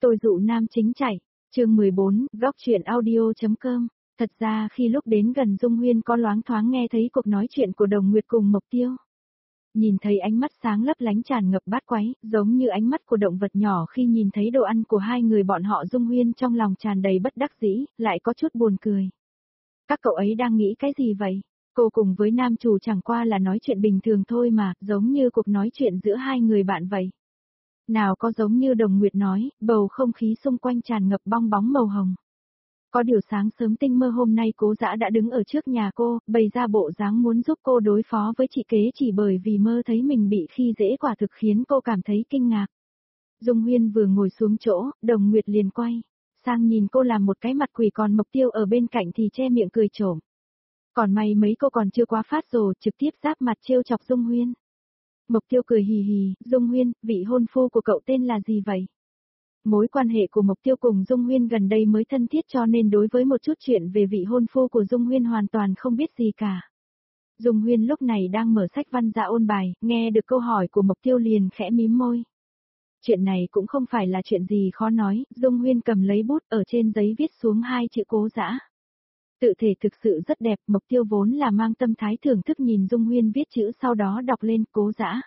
Tôi dụ nam chính chạy, chương 14, góc chuyện audio.com. Thật ra khi lúc đến gần Dung Huyên có loáng thoáng nghe thấy cuộc nói chuyện của Đồng Nguyệt cùng Mộc Tiêu. Nhìn thấy ánh mắt sáng lấp lánh tràn ngập bát quái, giống như ánh mắt của động vật nhỏ khi nhìn thấy đồ ăn của hai người bọn họ. Dung Huyên trong lòng tràn đầy bất đắc dĩ, lại có chút buồn cười. Các cậu ấy đang nghĩ cái gì vậy? Cô cùng với nam chủ chẳng qua là nói chuyện bình thường thôi mà, giống như cuộc nói chuyện giữa hai người bạn vậy. Nào có giống như Đồng Nguyệt nói, bầu không khí xung quanh tràn ngập bong bóng màu hồng. Có điều sáng sớm tinh mơ hôm nay Cố Dã đã đứng ở trước nhà cô, bày ra bộ dáng muốn giúp cô đối phó với chị kế chỉ bởi vì mơ thấy mình bị khi dễ, quả thực khiến cô cảm thấy kinh ngạc. Dung Huyên vừa ngồi xuống chỗ, Đồng Nguyệt liền quay sang nhìn cô làm một cái mặt quỷ, còn Mộc Tiêu ở bên cạnh thì che miệng cười trộm. Còn may mấy cô còn chưa quá phát rồi, trực tiếp giáp mặt trêu chọc Dung Huyên. Mộc Tiêu cười hì hì, Dung Huyên, vị hôn phu của cậu tên là gì vậy? Mối quan hệ của Mộc Tiêu cùng Dung Huyên gần đây mới thân thiết, cho nên đối với một chút chuyện về vị hôn phu của Dung Huyên hoàn toàn không biết gì cả. Dung Huyên lúc này đang mở sách văn ra ôn bài, nghe được câu hỏi của Mộc Tiêu liền khẽ mím môi. Chuyện này cũng không phải là chuyện gì khó nói, Dung Huyên cầm lấy bút ở trên giấy viết xuống hai chữ Cố Dã. Tự thể thực sự rất đẹp, Mộc Tiêu vốn là mang tâm thái thưởng thức nhìn Dung Huyên viết chữ, sau đó đọc lên Cố Dã.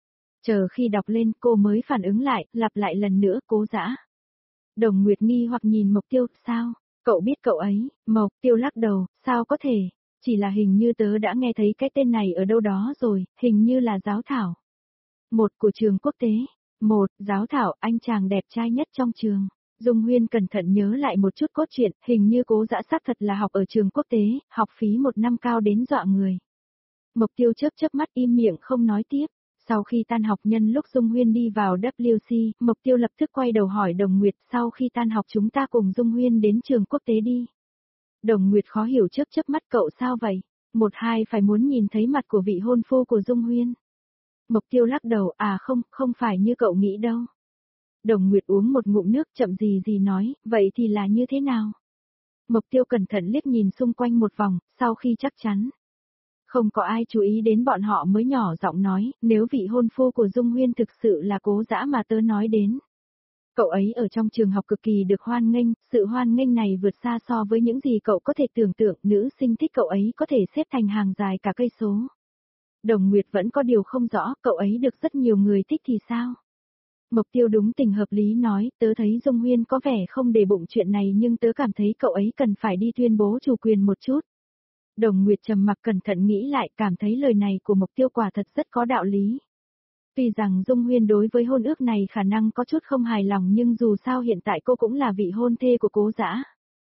Chờ khi đọc lên cô mới phản ứng lại, lặp lại lần nữa Cố Dã. Đồng Nguyệt nghi hoặc nhìn Mộc Tiêu, sao? Cậu biết cậu ấy? Mộc Tiêu lắc đầu, sao có thể? Chỉ là hình như tớ đã nghe thấy cái tên này ở đâu đó rồi, hình như là Giáo Thảo. Một của trường quốc tế. Một, Giáo Thảo, anh chàng đẹp trai nhất trong trường. Dung Huyên cẩn thận nhớ lại một chút cốt truyện, hình như Cố Dã xác thật là học ở trường quốc tế, học phí 1 năm cao đến dọa người. Mộc Tiêu chớp mắt im miệng không nói tiếp. Sau khi tan học, nhân lúc Dung Huyên đi vào WC, Mộc Tiêu lập tức quay đầu hỏi Đồng Nguyệt, sau khi tan học chúng ta cùng Dung Huyên đến trường quốc tế đi. Đồng Nguyệt khó hiểu chớp mắt, cậu sao vậy? Một hai phải muốn nhìn thấy mặt của vị hôn phu của Dung Huyên. Mộc Tiêu lắc đầu, không phải như cậu nghĩ đâu. Đồng Nguyệt uống một ngụm nước chậm gì nói, vậy thì là như thế nào? Mộc Tiêu cẩn thận liếc nhìn xung quanh một vòng, sau khi chắc chắn không có ai chú ý đến bọn họ mới nhỏ giọng nói, nếu vị hôn phu của Dung Huyên thực sự là Cố Dã mà tớ nói đến. Cậu ấy ở trong trường học cực kỳ được hoan nghênh, sự hoan nghênh này vượt xa so với những gì cậu có thể tưởng tượng, nữ sinh thích cậu ấy có thể xếp thành hàng dài cả cây số. Đồng Nguyệt vẫn có điều không rõ, cậu ấy được rất nhiều người thích thì sao? Mộc Tiêu đúng tình hợp lý nói, tớ thấy Dung Huyên có vẻ không để bụng chuyện này, nhưng tớ cảm thấy cậu ấy cần phải đi tuyên bố chủ quyền một chút. Đồng Nguyệt trầm mặc cẩn thận nghĩ lại, cảm thấy lời này của Mộc Tiêu quả thật rất có đạo lý. Tuy rằng Dung Huyên đối với hôn ước này khả năng có chút không hài lòng, nhưng dù sao hiện tại cô cũng là vị hôn thê của Cố Dã.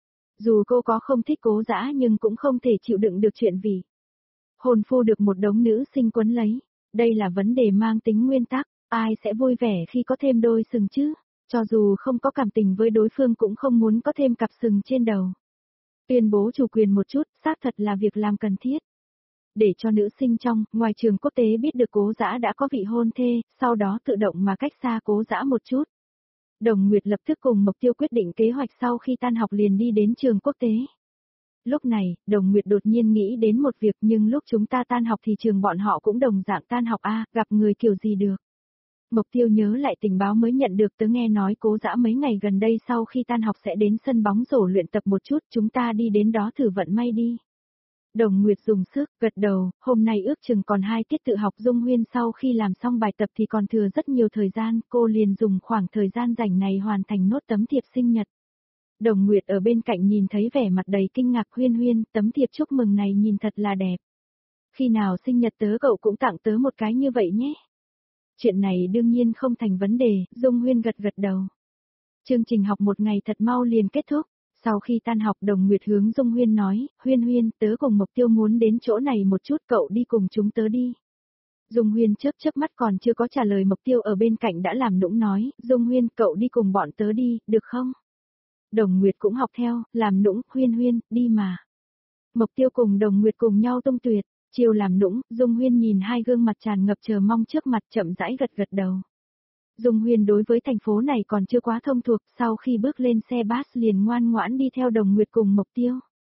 Dù cô có không thích Cố Dã nhưng cũng không thể chịu đựng được chuyện vì hôn phu được một đống nữ sinh quấn lấy. Đây là vấn đề mang tính nguyên tắc, ai sẽ vui vẻ khi có thêm đôi sừng chứ? Cho dù không có cảm tình với đối phương cũng không muốn có thêm cặp sừng trên đầu. Tuyên bố chủ quyền một chút, xác thật là việc làm cần thiết. Để cho nữ sinh trong, ngoài trường quốc tế biết được Cố Dã đã có vị hôn thê, sau đó tự động mà cách xa Cố Dã một chút. Đồng Nguyệt lập tức cùng Mộc Tiêu quyết định kế hoạch sau khi tan học liền đi đến trường quốc tế. Lúc này, Đồng Nguyệt đột nhiên nghĩ đến một việc, nhưng lúc chúng ta tan học thì trường bọn họ cũng đồng dạng tan học gặp người kiểu gì được. Mộc Tiêu nhớ lại tình báo mới nhận được, tớ nghe nói Cố Dã mấy ngày gần đây sau khi tan học sẽ đến sân bóng rổ luyện tập một chút, chúng ta đi đến đó thử vận may đi. Đồng Nguyệt dùng sức, gật đầu, hôm nay ước chừng còn 2 tiết tự học. Dung Huyên sau khi làm xong bài tập thì còn thừa rất nhiều thời gian, cô liền dùng khoảng thời gian rảnh này hoàn thành nốt tấm thiệp sinh nhật. Đồng Nguyệt ở bên cạnh nhìn thấy vẻ mặt đầy kinh ngạc, Huyên, tấm thiệp chúc mừng này nhìn thật là đẹp. Khi nào sinh nhật tớ cậu cũng tặng tớ một cái như vậy nhé. Chuyện này đương nhiên không thành vấn đề, Dung Huyên gật đầu. Chương trình học một ngày thật mau liền kết thúc. Sau khi tan học, Đồng Nguyệt hướng Dung Huyên nói, Huyên, tớ cùng Mộc Tiêu muốn đến chỗ này một chút, cậu đi cùng chúng tớ đi. Dung Huyên chớp mắt còn chưa có trả lời, Mộc Tiêu ở bên cạnh đã làm nũng nói, Dung Huyên, cậu đi cùng bọn tớ đi, được không? Đồng Nguyệt cũng học theo, làm nũng, Huyên, đi mà. Mộc Tiêu cùng Đồng Nguyệt cùng nhau tung tuyệt, chiều làm nũng, Dung Huyên nhìn hai gương mặt tràn ngập chờ mong trước mặt chậm rãi gật đầu. Dung Huyên đối với thành phố này còn chưa quá thông thuộc, sau khi bước lên xe bus liền ngoan ngoãn đi theo Đồng Nguyệt cùng Mộc Tiêu.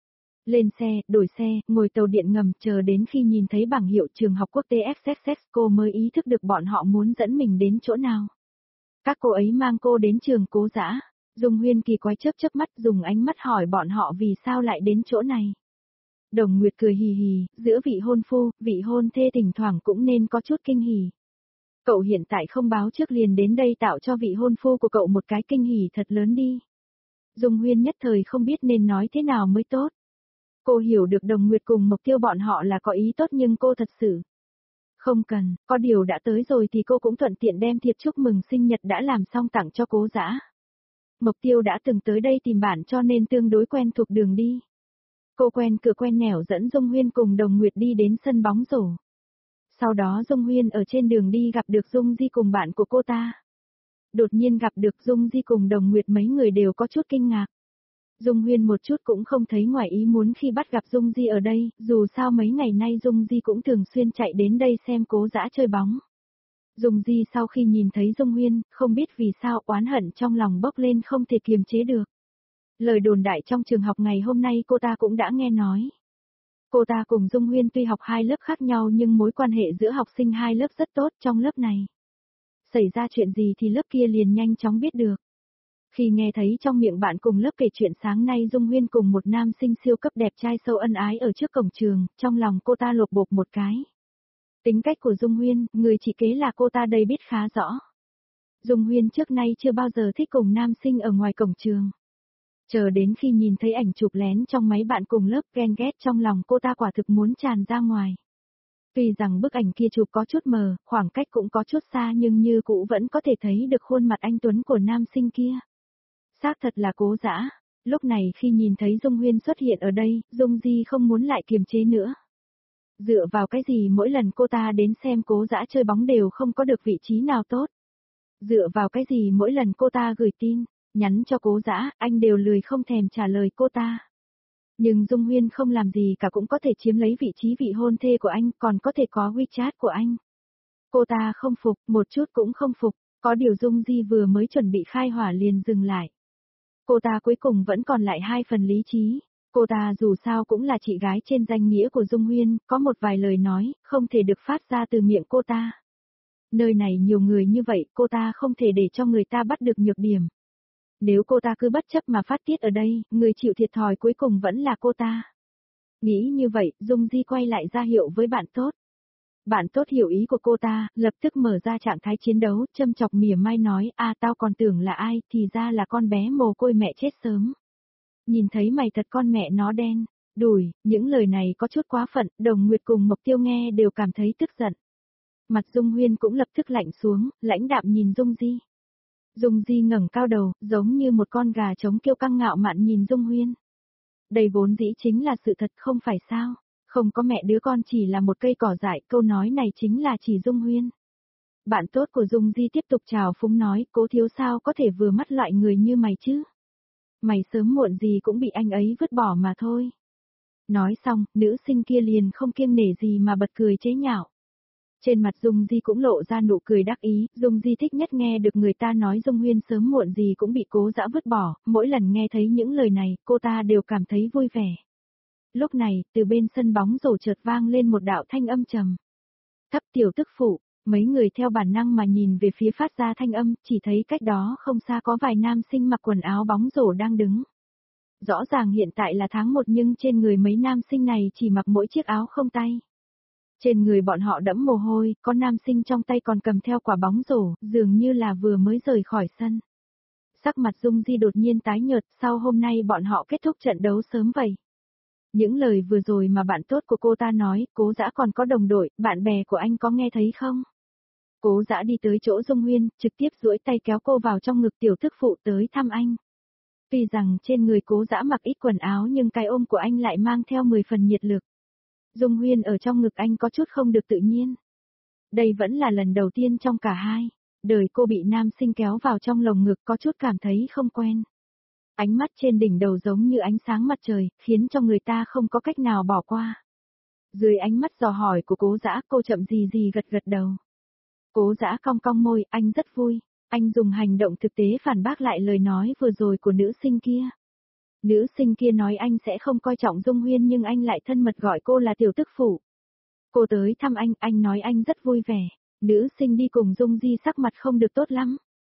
Lên xe, đổi xe, ngồi tàu điện ngầm, chờ đến khi nhìn thấy bảng hiệu trường học quốc tế XXX cô mới ý thức được bọn họ muốn dẫn mình đến chỗ nào. Các cô ấy mang cô đến trường Cố Dã. Dung Huyên kỳ quái chớp chớp mắt dùng ánh mắt hỏi bọn họ vì sao lại đến chỗ này. Đồng Nguyệt cười hì hì, giữa vị hôn phu, vị hôn thê thỉnh thoảng cũng nên có chút kinh hỉ. Cậu hiện tại không báo trước liền đến đây tạo cho vị hôn phu của cậu một cái kinh hỉ thật lớn đi. Dung Huyên nhất thời không biết nên nói thế nào mới tốt. Cô hiểu được Đồng Nguyệt cùng Mộc Tiêu bọn họ là có ý tốt nhưng cô thật sự không cần, có điều đã tới rồi thì cô cũng thuận tiện đem thiệp chúc mừng sinh nhật đã làm xong tặng cho Cố Dã. Mộc Tiêu đã từng tới đây tìm bạn cho nên tương đối quen thuộc đường đi. Cô quen cửa quen nẻo dẫn Dung Huyên cùng Đồng Nguyệt đi đến sân bóng rổ. Sau đó Dung Huyên ở trên đường đi gặp được Dung Di cùng bạn của cô ta. Đột nhiên gặp được Dung Di cùng Đồng Nguyệt mấy người đều có chút kinh ngạc. Dung Huyên một chút cũng không thấy ngoài ý muốn khi bắt gặp Dung Di ở đây, dù sao mấy ngày nay Dung Di cũng thường xuyên chạy đến đây xem Cố Dã chơi bóng. Dung Di sau khi nhìn thấy Dung Huyên, không biết vì sao oán hận trong lòng bốc lên không thể kiềm chế được. Lời đồn đại trong trường học ngày hôm nay cô ta cũng đã nghe nói. Cô ta cùng Dung Huyên tuy học hai lớp khác nhau nhưng mối quan hệ giữa học sinh hai lớp rất tốt trong lớp này. Xảy ra chuyện gì thì lớp kia liền nhanh chóng biết được. Khi nghe thấy trong miệng bạn cùng lớp kể chuyện sáng nay Dung Huyên cùng một nam sinh siêu cấp đẹp trai sâu ân ái ở trước cổng trường, trong lòng cô ta lột bột một cái. Tính cách của Dung Huyên, người chị kế là cô ta đây biết khá rõ. Dung Huyên trước nay chưa bao giờ thích cùng nam sinh ở ngoài cổng trường. Chờ đến khi nhìn thấy ảnh chụp lén trong máy bạn cùng lớp ghen ghét trong lòng cô ta quả thực muốn tràn ra ngoài. Tuy rằng bức ảnh kia chụp có chút mờ, khoảng cách cũng có chút xa nhưng như cũ vẫn có thể thấy được khuôn mặt anh tuấn của nam sinh kia. Xác thật là Cố Dã. Lúc này khi nhìn thấy Dung Huyên xuất hiện ở đây, Dung Di không muốn lại kiềm chế nữa. Dựa vào cái gì mỗi lần cô ta đến xem Cố Dã chơi bóng đều không có được vị trí nào tốt. Dựa vào cái gì mỗi lần cô ta gửi tin, nhắn cho Cố Dã, anh đều lười không thèm trả lời cô ta. Nhưng Dung Huyên không làm gì cả cũng có thể chiếm lấy vị trí vị hôn thê của anh, còn có thể có WeChat của anh. Cô ta không phục, một chút cũng không phục, có điều Dung Di vừa mới chuẩn bị khai hỏa liền dừng lại. Cô ta cuối cùng vẫn còn lại hai phần lý trí, cô ta dù sao cũng là chị gái trên danh nghĩa của Dung Huyên, có một vài lời nói, không thể được phát ra từ miệng cô ta. Nơi này nhiều người như vậy, cô ta không thể để cho người ta bắt được nhược điểm. Nếu cô ta cứ bất chấp mà phát tiết ở đây, người chịu thiệt thòi cuối cùng vẫn là cô ta. Nghĩ như vậy, Dung Di quay lại ra hiệu với bạn tốt. Bạn tốt hiểu ý của cô ta, lập tức mở ra trạng thái chiến đấu, châm chọc mỉa mai nói, tao còn tưởng là ai, thì ra là con bé mồ côi mẹ chết sớm. Nhìn thấy mày thật con mẹ nó đen, đùi, những lời này có chút quá phận, Đồng Nguyệt cùng Mộc Tiêu nghe đều cảm thấy tức giận. Mặt Dung Huyên cũng lập tức lạnh xuống, lãnh đạm nhìn Dung Di. Dung Di ngẩng cao đầu, giống như một con gà trống kiêu căng ngạo mạn nhìn Dung Huyên. Đây vốn dĩ chính là sự thật không phải sao, không có mẹ đứa con chỉ là một cây cỏ dại, câu nói này chính là chỉ Dung Huyên. Bạn tốt của Dung Di tiếp tục chào phúng nói, Cố thiếu sao có thể vừa mắt loại người như mày chứ? Mày sớm muộn gì cũng bị anh ấy vứt bỏ mà thôi. Nói xong, nữ sinh kia liền không kiêng nể gì mà bật cười chế nhạo. Trên mặt Dung Di cũng lộ ra nụ cười đắc ý, Dung Di thích nhất nghe được người ta nói Dung Huyên sớm muộn gì cũng bị Cố Dã vứt bỏ, mỗi lần nghe thấy những lời này, cô ta đều cảm thấy vui vẻ. Lúc này, từ bên sân bóng rổ chợt vang lên một đạo thanh âm trầm. Thấp tiểu tức phụ, mấy người theo bản năng mà nhìn về phía phát ra thanh âm, chỉ thấy cách đó không xa có vài nam sinh mặc quần áo bóng rổ đang đứng. Rõ ràng hiện tại là tháng 1 nhưng trên người mấy nam sinh này chỉ mặc mỗi chiếc áo không tay. Trên người bọn họ đẫm mồ hôi, có nam sinh trong tay còn cầm theo quả bóng rổ, dường như là vừa mới rời khỏi sân. Sắc mặt Dung Di đột nhiên tái nhợt, sau hôm nay bọn họ kết thúc trận đấu sớm vậy. Những lời vừa rồi mà bạn tốt của cô ta nói, Cố Dã còn có đồng đội, bạn bè của anh có nghe thấy không? Cố Dã đi tới chỗ Dung Huyên, trực tiếp duỗi tay kéo cô vào trong ngực tiểu thức phụ tới thăm anh. Tuy rằng trên người Cố Dã mặc ít quần áo nhưng cái ôm của anh lại mang theo 10 phần nhiệt lực. Dung Huyên ở trong ngực anh có chút không được tự nhiên. Đây vẫn là lần đầu tiên trong cả hai. Đời cô bị nam sinh kéo vào trong lồng ngực có chút cảm thấy không quen. Ánh mắt trên đỉnh đầu giống như ánh sáng mặt trời, khiến cho người ta không có cách nào bỏ qua. Dưới ánh mắt dò hỏi của Cố Dã, cô chậm gì gì gật gật đầu. Cố Dã cong cong môi, anh rất vui. Anh dùng hành động thực tế phản bác lại lời nói vừa rồi của nữ sinh kia. Nữ sinh kia nói anh sẽ không coi trọng Dung Huyên nhưng anh lại thân mật gọi cô là tiểu tức phụ. Cô tới thăm anh nói anh rất vui vẻ. Nữ sinh đi cùng Dung Di sắc mặt không được tốt lắm.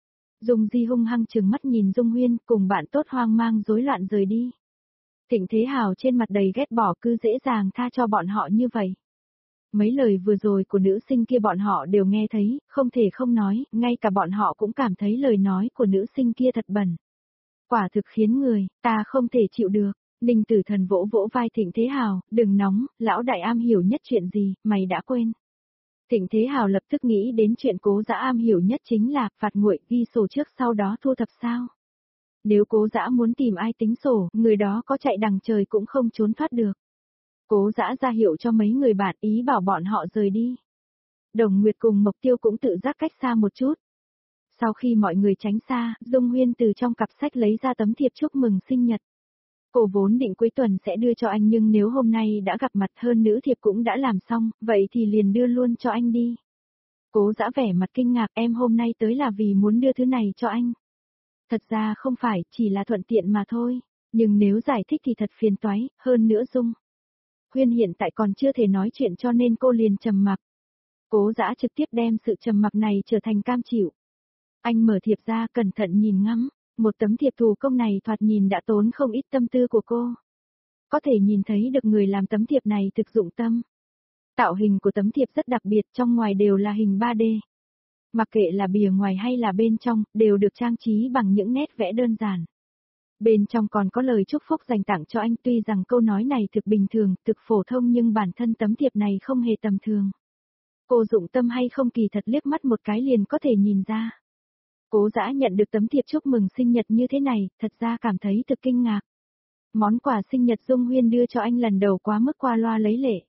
Dung Di hung hăng trừng mắt nhìn Dung Huyên, cùng bạn tốt hoang mang rối loạn rời đi. Thịnh Thế Hào trên mặt đầy ghét bỏ cứ dễ dàng tha cho bọn họ như vậy. Mấy lời vừa rồi của nữ sinh kia bọn họ đều nghe thấy, không thể không nói, ngay cả bọn họ cũng cảm thấy lời nói của nữ sinh kia thật bẩn. Quả thực khiến người ta không thể chịu được. Ninh Tử Thần vỗ vỗ vai Thịnh Thế Hào, đừng nóng, lão đại am hiểu nhất chuyện gì, mày đã quên. Thịnh Thế Hào lập tức nghĩ đến chuyện Cố Dã am hiểu nhất chính là phạt nguội, ghi sổ trước sau đó thu thập sao. Nếu Cố Dã muốn tìm ai tính sổ, người đó có chạy đằng trời cũng không trốn thoát được. Cố Dã ra hiệu cho mấy người bạn ý bảo bọn họ rời đi. Đồng Nguyệt cùng Mộc Tiêu cũng tự giác cách xa một chút. Sau khi mọi người tránh xa, Dung Huyên từ trong cặp sách lấy ra tấm thiệp chúc mừng sinh nhật. Cô vốn định cuối tuần sẽ đưa cho anh nhưng nếu hôm nay đã gặp mặt hơn nữ thiệp cũng đã làm xong, vậy thì liền đưa luôn cho anh đi. Cố Dã vẻ mặt kinh ngạc, em hôm nay tới là vì muốn đưa thứ này cho anh. Thật ra không phải, chỉ là thuận tiện mà thôi, nhưng nếu giải thích thì thật phiền toái, hơn nữa Dung Huyên hiện tại còn chưa thể nói chuyện cho nên cô liền trầm mặc. Cố Dã trực tiếp đem sự trầm mặc này trở thành cam chịu. Anh mở thiệp ra cẩn thận nhìn ngắm, một tấm thiệp thủ công này thoạt nhìn đã tốn không ít tâm tư của cô. Có thể nhìn thấy được người làm tấm thiệp này thực dụng tâm. Tạo hình của tấm thiệp rất đặc biệt, trong ngoài đều là hình 3D. Mặc kệ là bìa ngoài hay là bên trong, đều được trang trí bằng những nét vẽ đơn giản. Bên trong còn có lời chúc phúc dành tặng cho anh, tuy rằng câu nói này thực bình thường, thực phổ thông nhưng bản thân tấm thiệp này không hề tầm thường. Cô dụng tâm hay không kỳ thật liếc mắt một cái liền có thể nhìn ra. Cố Dã nhận được tấm thiệp chúc mừng sinh nhật như thế này, thật ra cảm thấy thực kinh ngạc. Món quà sinh nhật Dung Huyên đưa cho anh lần đầu quá mức qua loa lấy lệ.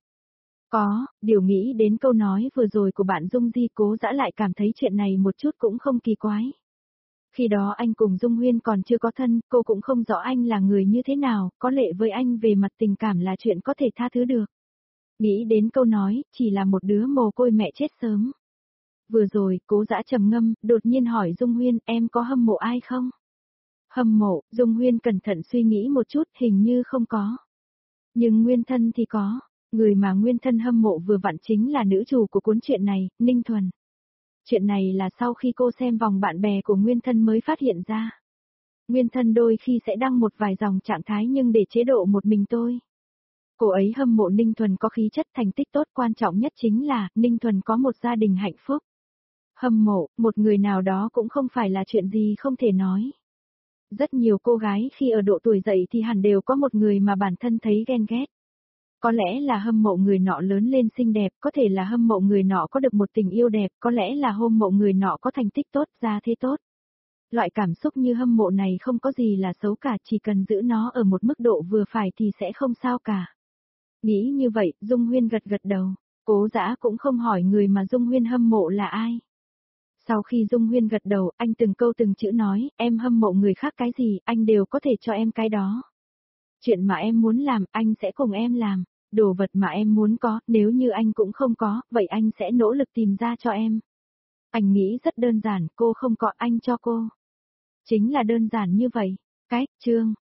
Điều nghĩ đến câu nói vừa rồi của bạn Dung Di, Cố Dã lại cảm thấy chuyện này một chút cũng không kỳ quái. Khi đó anh cùng Dung Huyên còn chưa có thân, cô cũng không rõ anh là người như thế nào, có lệ với anh về mặt tình cảm là chuyện có thể tha thứ được. Nghĩ đến câu nói, chỉ là một đứa mồ côi mẹ chết sớm. Vừa rồi, Cố Dã trầm ngâm, đột nhiên hỏi Dung Huyên, em có hâm mộ ai không? Hâm mộ, Dung Huyên cẩn thận suy nghĩ một chút, hình như không có. Nhưng Nguyên Thân thì có, người mà Nguyên Thân hâm mộ vừa vặn chính là nữ chủ của cuốn truyện này, Ninh Thuần. Chuyện này là sau khi cô xem vòng bạn bè của Nguyên Thân mới phát hiện ra. Nguyên Thân đôi khi sẽ đăng một vài dòng trạng thái nhưng để chế độ một mình tôi. Cô ấy hâm mộ Ninh Thuần có khí chất thành tích tốt, quan trọng nhất chính là Ninh Thuần có một gia đình hạnh phúc. Hâm mộ, một người nào đó cũng không phải là chuyện gì không thể nói. Rất nhiều cô gái khi ở độ tuổi dậy thì hẳn đều có một người mà bản thân thấy ghen ghét. Có lẽ là hâm mộ người nọ lớn lên xinh đẹp, có thể là hâm mộ người nọ có được một tình yêu đẹp, có lẽ là hâm mộ người nọ có thành tích tốt, gia thế tốt. Loại cảm xúc như hâm mộ này không có gì là xấu cả, chỉ cần giữ nó ở một mức độ vừa phải thì sẽ không sao cả. Nghĩ như vậy, Dung Huyên gật gật đầu, Cố Dã cũng không hỏi người mà Dung Huyên hâm mộ là ai. Sau khi Dung Huyên gật đầu, anh từng câu từng chữ nói, em hâm mộ người khác cái gì, anh đều có thể cho em cái đó. Chuyện mà em muốn làm, anh sẽ cùng em làm. Đồ vật mà em muốn có, nếu như anh cũng không có, vậy anh sẽ nỗ lực tìm ra cho em. Anh nghĩ rất đơn giản, cô không có anh cho cô. Chính là đơn giản như vậy. Chương